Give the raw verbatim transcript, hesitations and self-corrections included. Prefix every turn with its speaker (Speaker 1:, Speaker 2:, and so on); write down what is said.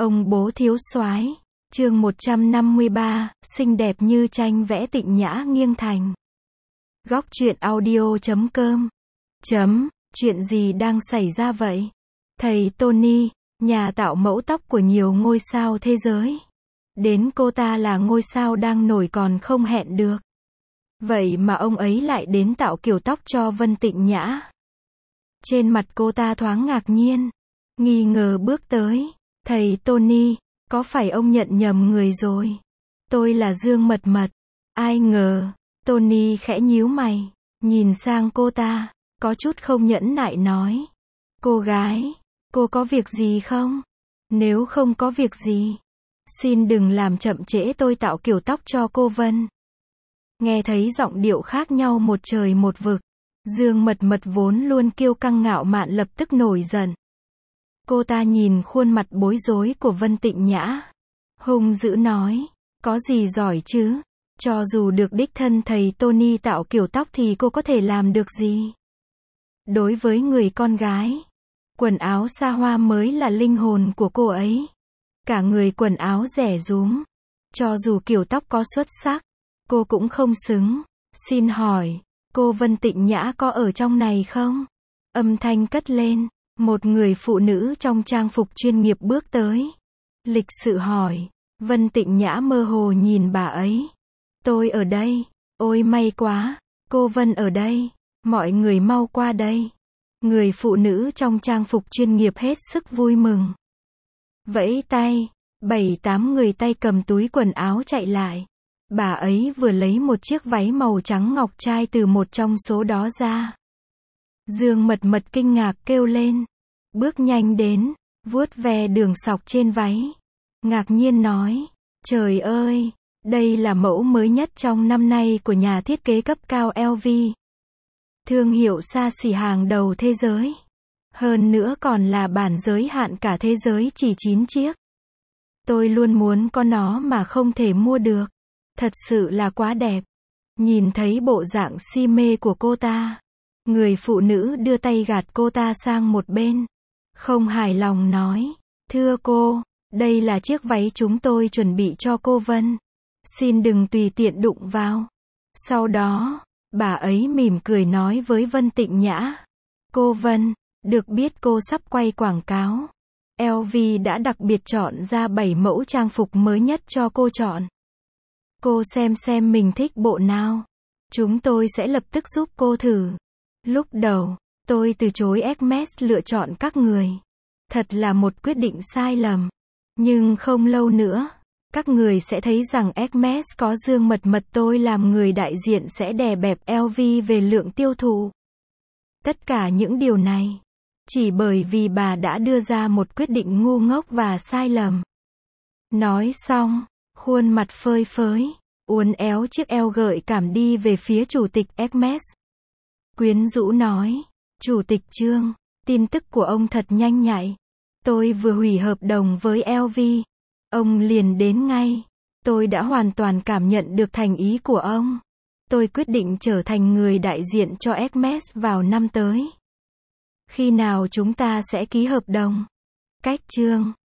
Speaker 1: Ông bố thiếu soái. Chương một trăm năm mươi ba, xinh đẹp như tranh vẽ Tịnh Nhã nghiêng thành. Góc truyện audio chấm com. Chấm, chuyện gì đang xảy ra vậy? Thầy Tony, nhà tạo mẫu tóc của nhiều ngôi sao thế giới. Đến cô ta là ngôi sao đang nổi còn không hẹn được. Vậy mà ông ấy lại đến tạo kiểu tóc cho Vân Tịnh Nhã. Trên mặt cô ta thoáng ngạc nhiên, nghi ngờ bước tới. Thầy Tony, có phải ông nhận nhầm người rồi? Tôi là Dương Mật Mật. Ai ngờ, Tony khẽ nhíu mày, nhìn sang cô ta, có chút không nhẫn nại nói. Cô gái, cô có việc gì không? Nếu không có việc gì, xin đừng làm chậm trễ tôi tạo kiểu tóc cho cô Vân. Nghe thấy giọng điệu khác nhau một trời một vực, Dương Mật Mật vốn luôn kiêu căng ngạo mạn lập tức nổi giận. Cô ta nhìn khuôn mặt bối rối của Vân Tịnh Nhã, hung dữ nói, có gì giỏi chứ? Cho dù được đích thân thầy Tony tạo kiểu tóc thì cô có thể làm được gì? Đối với người con gái, quần áo xa hoa mới là linh hồn của cô ấy. Cả người quần áo rẻ rúm, cho dù kiểu tóc có xuất sắc, cô cũng không xứng. Xin hỏi, cô Vân Tịnh Nhã có ở trong này không? Âm thanh cất lên, một người phụ nữ trong trang phục chuyên nghiệp bước tới. Lịch sự hỏi, Vân Tịnh Nhã mơ hồ nhìn bà ấy. Tôi ở đây. Ôi may quá, cô Vân ở đây. Mọi người mau qua đây. Người phụ nữ trong trang phục chuyên nghiệp hết sức vui mừng. Vẫy tay, bảy tám người tay cầm túi quần áo chạy lại. Bà ấy vừa lấy một chiếc váy màu trắng ngọc trai từ một trong số đó ra. Dương Mật Mật kinh ngạc kêu lên, bước nhanh đến, vuốt ve đường sọc trên váy. Ngạc nhiên nói, trời ơi, đây là mẫu mới nhất trong năm nay của nhà thiết kế cấp cao lờ vê. Thương hiệu xa xỉ hàng đầu thế giới. Hơn nữa còn là bản giới hạn cả thế giới chỉ chín chiếc. Tôi luôn muốn có nó mà không thể mua được. Thật sự là quá đẹp. Nhìn thấy bộ dạng si mê của cô ta, người phụ nữ đưa tay gạt cô ta sang một bên. Không hài lòng nói, thưa cô, đây là chiếc váy chúng tôi chuẩn bị cho cô Vân. Xin đừng tùy tiện đụng vào. Sau đó, bà ấy mỉm cười nói với Vân Tịnh Nhã. Cô Vân, được biết cô sắp quay quảng cáo. lờ vê đã đặc biệt chọn ra bảy mẫu trang phục mới nhất cho cô chọn. Cô xem xem mình thích bộ nào. Chúng tôi sẽ lập tức giúp cô thử. Lúc đầu, tôi từ chối Hermes lựa chọn các người. Thật là một quyết định sai lầm. Nhưng không lâu nữa, các người sẽ thấy rằng Hermes có Dương Mật Mật tôi làm người đại diện sẽ đè bẹp lờ vê về lượng tiêu thụ. Tất cả những điều này, chỉ bởi vì bà đã đưa ra một quyết định ngu ngốc và sai lầm. Nói xong, khuôn mặt phơi phới, uốn éo chiếc eo gợi cảm đi về phía chủ tịch Hermes. Quyến rũ nói, Chủ tịch Trương, tin tức của ông thật nhanh nhạy. Tôi vừa hủy hợp đồng với lờ vê. Ông liền đến ngay. Tôi đã hoàn toàn cảm nhận được thành ý của ông. Tôi quyết định trở thành người đại diện cho Hermes vào năm tới. Khi nào chúng ta sẽ ký hợp đồng? Cách Trương,